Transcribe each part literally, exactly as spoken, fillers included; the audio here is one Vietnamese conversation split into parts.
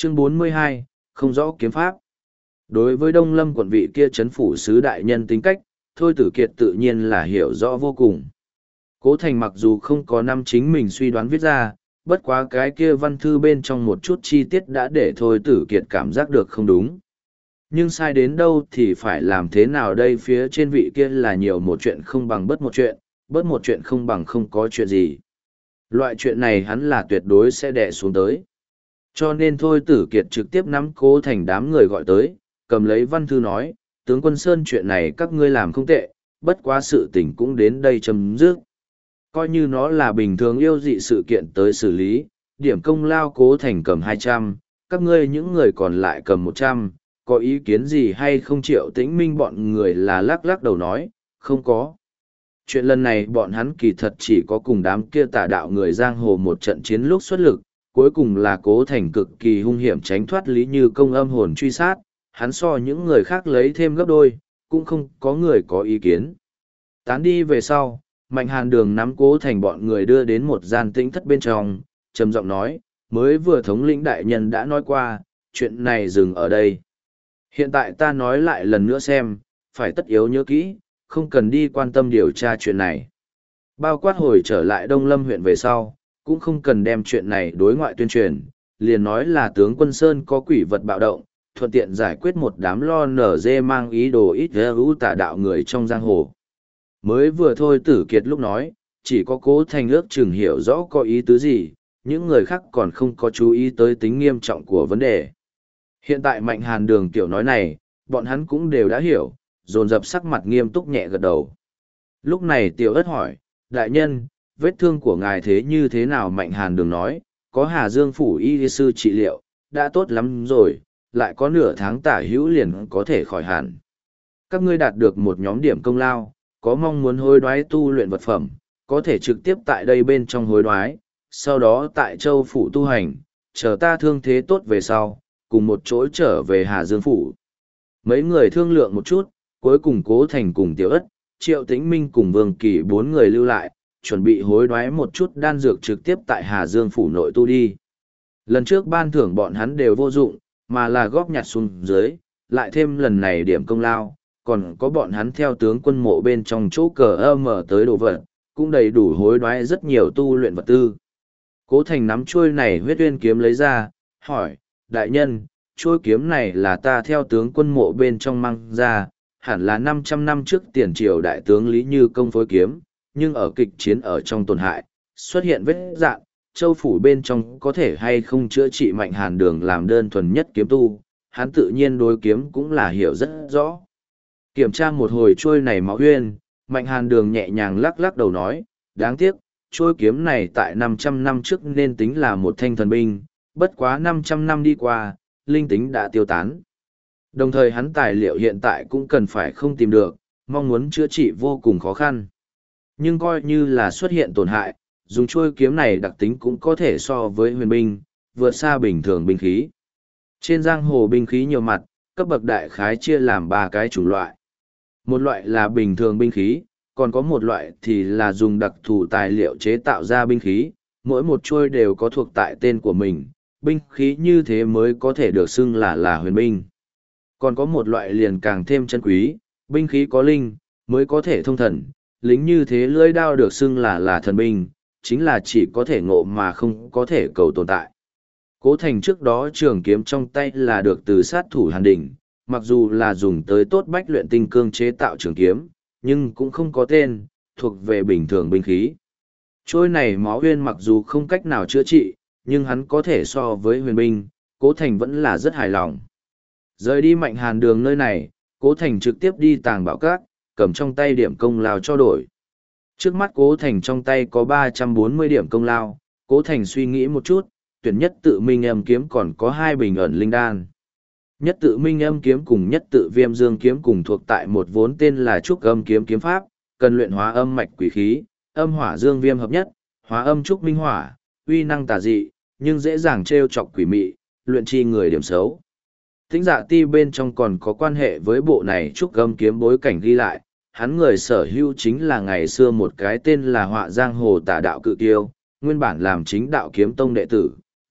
Chương bốn mươi hai, không rõ kiếm pháp. Đối với Đông Lâm quận vị kia chấn phủ sứ đại nhân tính cách, Thôi Tử Kiệt tự nhiên là hiểu rõ vô cùng. Cố Thành mặc dù không có năm chính mình suy đoán viết ra, bất quá cái kia văn thư bên trong một chút chi tiết đã để Thôi Tử Kiệt cảm giác được không đúng. Nhưng sai đến đâu thì phải làm thế nào đây, phía trên vị kia là nhiều một chuyện không bằng bớt một chuyện, bớt một chuyện không bằng không có chuyện gì. Loại chuyện này hắn là tuyệt đối sẽ đè xuống tới. Cho nên Thôi Tử Kiệt trực tiếp nắm Cố Thành đám người gọi tới, cầm lấy văn thư nói, tướng quân Sơn chuyện này các ngươi làm không tệ, bất quá sự tình cũng đến đây chấm dứt. Coi như nó là bình thường yêu dị sự kiện tới xử lý, điểm công lao Cố Thành cầm hai trăm, các ngươi những người còn lại cầm một trăm, có ý kiến gì hay không? Triệu Tĩnh Minh bọn người là lắc lắc đầu nói, không có. Chuyện lần này bọn hắn kỳ thật chỉ có cùng đám kia tà đạo người giang hồ một trận chiến lúc xuất lực, cuối cùng là Cố Thành cực kỳ hung hiểm tránh thoát Lý Như Công âm hồn truy sát, hắn so những người khác lấy thêm gấp đôi, cũng không có người có ý kiến. Tán đi về sau, Mạnh Hàn Đường nắm Cố Thành bọn người đưa đến một gian tĩnh thất bên trong, trầm giọng nói, mới vừa thống lĩnh đại nhân đã nói qua, chuyện này dừng ở đây. Hiện tại ta nói lại lần nữa xem, phải tất yếu nhớ kỹ, không cần đi quan tâm điều tra chuyện này. Bao quát hồi trở lại Đông Lâm huyện về sau, cũng không cần đem chuyện này đối ngoại tuyên truyền, liền nói là tướng quân Sơn có quỷ vật bạo động, thuận tiện giải quyết một đám lo nở dê mang ý đồ ít hữu tà đạo người trong giang hồ. Mới vừa thôi Tử Kiệt lúc nói, chỉ có Cố Thành ước chừng hiểu rõ có ý tứ gì, những người khác còn không có chú ý tới tính nghiêm trọng của vấn đề. Hiện tại Mạnh Hàn Đường kiểu nói này, bọn hắn cũng đều đã hiểu, dồn dập sắc mặt nghiêm túc nhẹ gật đầu. Lúc này Tiểu Ất hỏi, đại nhân, vết thương của ngài thế như thế nào? Mạnh Hàn Đường nói, có Hà Dương phủ y sư trị liệu, đã tốt lắm rồi, lại có nửa tháng tả hữu liền có thể khỏi hẳn. Các ngươi đạt được một nhóm điểm công lao, có mong muốn hối đoái tu luyện vật phẩm, có thể trực tiếp tại đây bên trong hối đoái, sau đó tại Châu phủ tu hành, chờ ta thương thế tốt về sau, cùng một chỗ trở về Hà Dương phủ. Mấy người thương lượng một chút, cuối cùng Cố Thành cùng Tiểu Ất, Triệu Tĩnh Minh cùng Vương Kỳ bốn người lưu lại, chuẩn bị hối đoái một chút đan dược trực tiếp tại Hà Dương phủ nội tu đi. Lần trước ban thưởng bọn hắn đều vô dụng, mà là góp nhặt xuống dưới, lại thêm lần này điểm công lao, còn có bọn hắn theo tướng quân mộ bên trong chỗ cờ ơ mở tới đồ vật, cũng đầy đủ hối đoái rất nhiều tu luyện vật tư. Cố Thành nắm chuôi này huyết uyên kiếm lấy ra, hỏi, đại nhân, chuôi kiếm này là ta theo tướng quân mộ bên trong mang ra, hẳn là năm trăm năm trước tiền triều đại tướng Lý Như Công phối kiếm, nhưng ở kịch chiến ở trong tổn hại, xuất hiện vết dạn, Châu phủ bên trong có thể hay không chữa trị? Mạnh Hàn Đường làm đơn thuần nhất kiếm tu, hắn tự nhiên đối kiếm cũng là hiểu rất rõ. Kiểm tra một hồi chuôi này máu huyên, Mạnh Hàn Đường nhẹ nhàng lắc lắc đầu nói, đáng tiếc, chuôi kiếm này tại năm trăm năm trước nên tính là một thanh thần binh, bất quá năm trăm năm đi qua, linh tính đã tiêu tán. Đồng thời hắn tài liệu hiện tại cũng cần phải không tìm được, mong muốn chữa trị vô cùng khó khăn. Nhưng coi như là xuất hiện tổn hại, dùng chuôi kiếm này đặc tính cũng có thể so với huyền binh, vượt xa bình thường binh khí. Trên giang hồ binh khí nhiều mặt, cấp bậc đại khái chia làm ba cái chủng loại. Một loại là bình thường binh khí, còn có một loại thì là dùng đặc thù tài liệu chế tạo ra binh khí, mỗi một chuôi đều có thuộc tại tên của mình, binh khí như thế mới có thể được xưng là là huyền binh. Còn có một loại liền càng thêm chân quý, binh khí có linh, mới có thể thông thần, lính như thế lưỡi đao được xưng là là thần binh, chính là chỉ có thể ngộ mà không có thể cầu tồn tại. Cố Thành trước đó trường kiếm trong tay là được từ sát thủ Hàn Đình, mặc dù là dùng tới tốt bách luyện tinh cương chế tạo trường kiếm, nhưng cũng không có tên, thuộc về bình thường binh khí. Trôi này máu huyên mặc dù không cách nào chữa trị, nhưng hắn có thể so với huyền binh, Cố Thành vẫn là rất hài lòng. Rời đi Mạnh Hàn Đường nơi này, Cố Thành trực tiếp đi Tàng Bảo Các, cầm trong tay điểm công lao cho đổi. Trước mắt Cố Thành trong tay có ba trăm bốn mươi điểm công lao, Cố Thành suy nghĩ một chút, tuyển nhất tự minh âm kiếm còn có hai bình ẩn linh đan. Nhất tự minh âm kiếm cùng nhất tự viêm dương kiếm cùng thuộc tại một vốn tên là trúc âm kiếm kiếm pháp, cần luyện hóa âm mạch quỷ khí, âm hỏa dương viêm hợp nhất, hóa âm trúc minh hỏa, uy năng tà dị, nhưng dễ dàng trêu chọc quỷ mị, luyện chi người điểm xấu. Tĩnh Dạ Ti bên trong còn có quan hệ với bộ này trúc âm kiếm bối cảnh ghi lại, hắn người sở hữu chính là ngày xưa một cái tên là Họa Giang Hồ Tả Đạo Cự Kiêu, nguyên bản làm chính đạo kiếm tông đệ tử,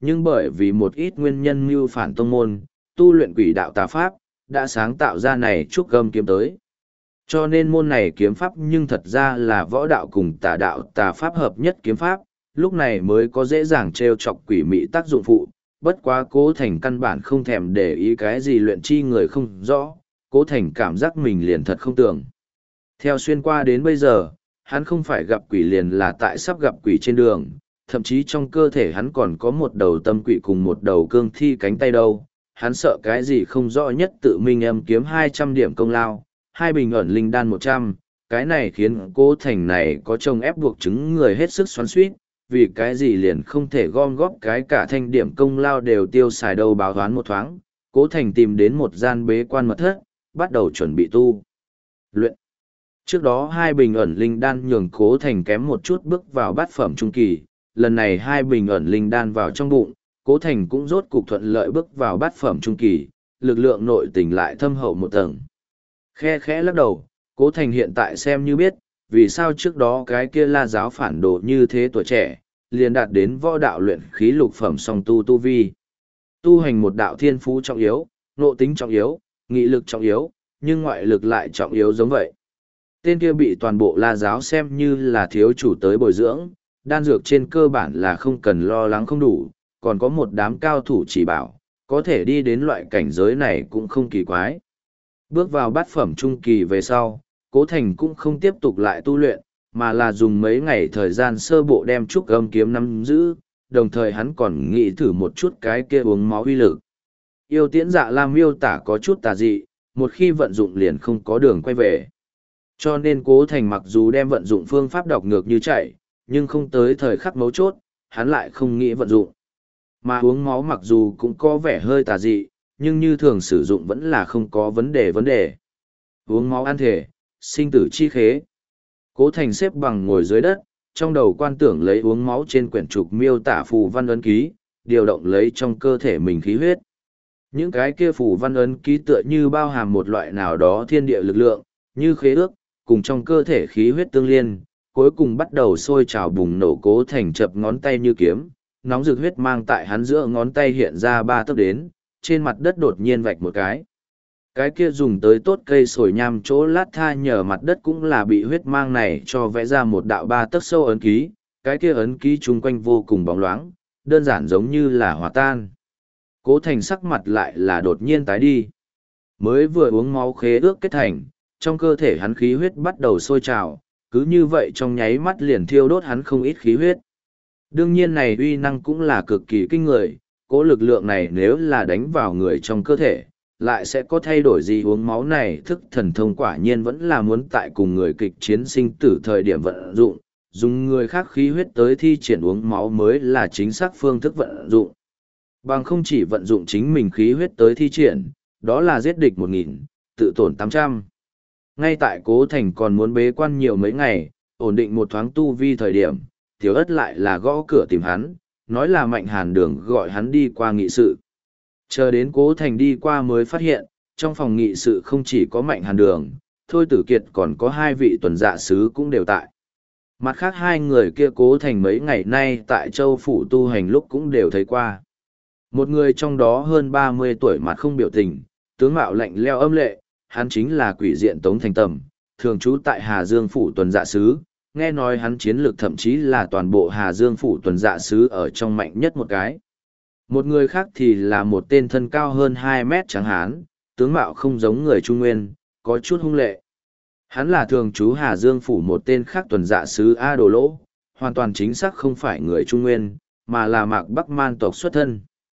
nhưng bởi vì một ít nguyên nhân mưu phản tông môn, tu luyện quỷ đạo tà pháp, đã sáng tạo ra này trúc gâm kiếm tới. Cho nên môn này kiếm pháp nhưng thật ra là võ đạo cùng tà đạo tà pháp hợp nhất kiếm pháp, lúc này mới có dễ dàng trêu chọc quỷ mị tác dụng phụ, bất quá Cố Thành căn bản không thèm để ý cái gì luyện chi người không rõ, Cố Thành cảm giác mình liền thật không tưởng. Theo xuyên qua đến bây giờ, hắn không phải gặp quỷ liền là tại sắp gặp quỷ trên đường, thậm chí trong cơ thể hắn còn có một đầu tâm quỷ cùng một đầu cương thi cánh tay đâu, hắn sợ cái gì không rõ nhất tự mình âm kiếm hai trăm điểm công lao, hai bình ẩn linh đan một trăm, cái này khiến Cố Thành này có chồng ép buộc chứng người hết sức xoắn xuýt, vì cái gì liền không thể gom góp cái cả thanh điểm công lao đều tiêu xài đâu báo toán một thoáng, Cố Thành tìm đến một gian bế quan mật thất, bắt đầu chuẩn bị tu luyện. Trước đó hai bình ẩn linh đan nhường Cố Thành kém một chút bước vào bát phẩm trung kỳ, lần này hai bình ẩn linh đan vào trong bụng, Cố Thành cũng rốt cục thuận lợi bước vào bát phẩm trung kỳ, lực lượng nội tình lại thâm hậu một tầng. Khe khẽ lắc đầu, Cố Thành hiện tại xem như biết, vì sao trước đó cái kia La giáo phản đồ như thế tuổi trẻ, liền đạt đến võ đạo luyện khí lục phẩm song tu tu vi. Tu hành một đạo thiên phú trọng yếu, nội tính trọng yếu, nghị lực trọng yếu, nhưng ngoại lực lại trọng yếu giống vậy. Tên kia bị toàn bộ La giáo xem như là thiếu chủ tới bồi dưỡng, đan dược trên cơ bản là không cần lo lắng không đủ, còn có một đám cao thủ chỉ bảo, có thể đi đến loại cảnh giới này cũng không kỳ quái. Bước vào bát phẩm trung kỳ về sau, Cố Thành cũng không tiếp tục lại tu luyện, mà là dùng mấy ngày thời gian sơ bộ đem trúc âm kiếm nắm giữ, đồng thời hắn còn nghĩ thử một chút cái kia uống máu uy lực. Yêu tiễn dạ lam miêu tả có chút tà dị, một khi vận dụng liền không có đường quay về. Cho nên Cố Thành mặc dù đem vận dụng phương pháp đọc ngược như chạy, nhưng không tới thời khắc mấu chốt, hắn lại không nghĩ vận dụng. Mà uống máu mặc dù cũng có vẻ hơi tà dị, nhưng như thường sử dụng vẫn là không có vấn đề vấn đề. Uống máu ăn thể, sinh tử chi khế. Cố Thành xếp bằng ngồi dưới đất, trong đầu quan tưởng lấy uống máu trên quyển trục miêu tả phù văn ấn ký, điều động lấy trong cơ thể mình khí huyết. Những cái kia phù văn ấn ký tựa như bao hàm một loại nào đó thiên địa lực lượng, như khế ước, cùng trong cơ thể khí huyết tương liên, cuối cùng bắt đầu sôi trào bùng nổ. Cố Thành chập ngón tay như kiếm, nóng rực huyết mang tại hắn giữa ngón tay hiện ra ba tấc đến, trên mặt đất đột nhiên vạch một cái. Cái kia dùng tới tốt cây sồi nham chỗ lát tha nhờ mặt đất cũng là bị huyết mang này cho vẽ ra một đạo ba tấc sâu ấn ký, cái kia ấn ký chung quanh vô cùng bóng loáng, đơn giản giống như là hòa tan. Cố Thành sắc mặt lại là đột nhiên tái đi. Mới vừa uống máu khế ước kết thành, trong cơ thể hắn khí huyết bắt đầu sôi trào, cứ như vậy trong nháy mắt liền thiêu đốt hắn không ít khí huyết. Đương nhiên này uy năng cũng là cực kỳ kinh người, cố lực lượng này nếu là đánh vào người trong cơ thể, lại sẽ có thay đổi gì. Uống máu này thức thần thông quả nhiên vẫn là muốn tại cùng người kịch chiến sinh tử thời điểm vận dụng, dùng người khác khí huyết tới thi triển uống máu mới là chính xác phương thức vận dụng. Bằng không chỉ vận dụng chính mình khí huyết tới thi triển, đó là giết địch một nghìn, tự tổn tám trăm. Ngay tại Cố Thành còn muốn bế quan nhiều mấy ngày, ổn định một thoáng tu vi thời điểm, Tiểu Ất lại là gõ cửa tìm hắn, nói là Mạnh Hàn Đường gọi hắn đi qua nghị sự. Chờ đến Cố Thành đi qua mới phát hiện, trong phòng nghị sự không chỉ có Mạnh Hàn Đường, Thôi Tử Kiệt còn có hai vị tuần dạ sứ cũng đều tại. Mặt khác hai người kia Cố Thành mấy ngày nay tại Châu Phủ tu hành lúc cũng đều thấy qua. Một người trong đó hơn ba mươi tuổi mặt không biểu tình, tướng mạo lạnh leo âm lệ, hắn chính là Quỷ Diện Tống Thành Tầm, thường trú tại Hà Dương Phủ tuần dạ sứ, nghe nói hắn chiến lược thậm chí là toàn bộ Hà Dương Phủ tuần dạ sứ ở trong mạnh nhất một cái. Một người khác thì là một tên thân cao hơn hai mét trắng hán, tướng mạo không giống người Trung Nguyên, có chút hung lệ. Hắn là thường trú Hà Dương Phủ một tên khác tuần dạ sứ A Đồ Lỗ, hoàn toàn chính xác không phải người Trung Nguyên, mà là Mạc Bắc Man tộc xuất thân.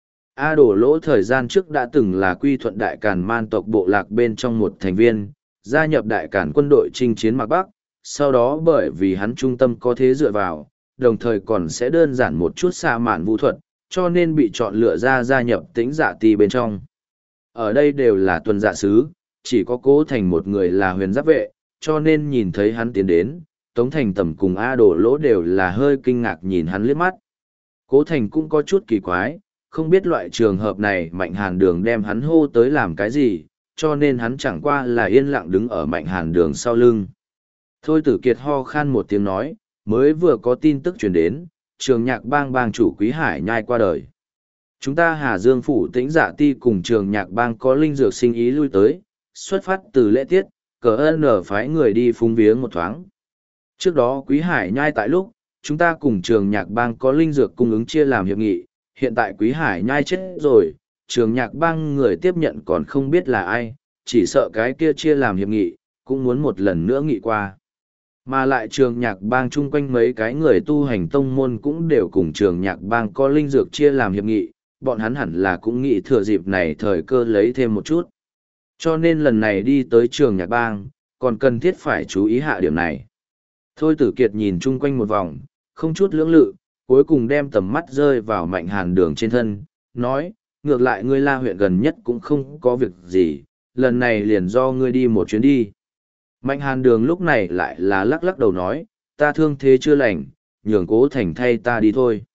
A Đồ Lỗ thời gian trước đã từng là quy thuận Đại Càn Man tộc bộ lạc bên trong một thành viên, gia nhập Đại Càn quân đội chinh chiến Mạc Bắc, sau đó bởi vì hắn trung tâm có thế dựa vào, đồng thời còn sẽ đơn giản một chút xa mạn vũ thuật, cho nên bị chọn lựa ra gia nhập Tĩnh Dạ Ti bên trong. Ở đây đều là tuần dạ sứ, chỉ có Cố Thành một người là huyền giáp vệ, cho nên nhìn thấy hắn tiến đến, Tống Thành Tầm cùng A Đồ Lỗ đều là hơi kinh ngạc nhìn hắn liếc mắt. Cố Thành cũng có chút kỳ quái, không biết loại trường hợp này Mạnh Hàn Đường đem hắn hô tới làm cái gì, cho nên hắn chẳng qua là yên lặng đứng ở Mạnh Hàn Đường sau lưng. Thôi Tử Kiệt ho khan một tiếng nói, mới vừa có tin tức truyền đến, trường nhạc bang bang chủ Quý Hải Nhai qua đời. Chúng ta Hà Dương Phủ Tĩnh Dạ Ti cùng trường nhạc bang có linh dược sinh ý lui tới, xuất phát từ lễ tiết, cờ ơn ở phái người đi phúng viếng một thoáng. Trước đó Quý Hải nhai tại lúc, chúng ta cùng trường nhạc bang có linh dược cung ứng chia làm hiệp nghị, hiện tại Quý Hải nhai chết rồi, trường nhạc bang người tiếp nhận còn không biết là ai, chỉ sợ cái kia chia làm hiệp nghị, cũng muốn một lần nữa nghị qua. Mà lại trường nhạc bang chung quanh mấy cái người tu hành tông môn cũng đều cùng trường nhạc bang có linh dược chia làm hiệp nghị, bọn hắn hẳn là cũng nghĩ thừa dịp này thời cơ lấy thêm một chút. Cho nên lần này đi tới trường nhạc bang, còn cần thiết phải chú ý hạ điểm này. Thôi Tử Kiệt nhìn chung quanh một vòng, không chút lưỡng lự, cuối cùng đem tầm mắt rơi vào Mạnh Hàn Đường trên thân, nói, ngược lại ngươi La huyện gần nhất cũng không có việc gì, lần này liền do ngươi đi một chuyến đi. Mạnh Hàn Đường lúc này lại là lắc lắc đầu nói, ta thương thế chưa lành, nhường Cố Thành thay ta đi thôi.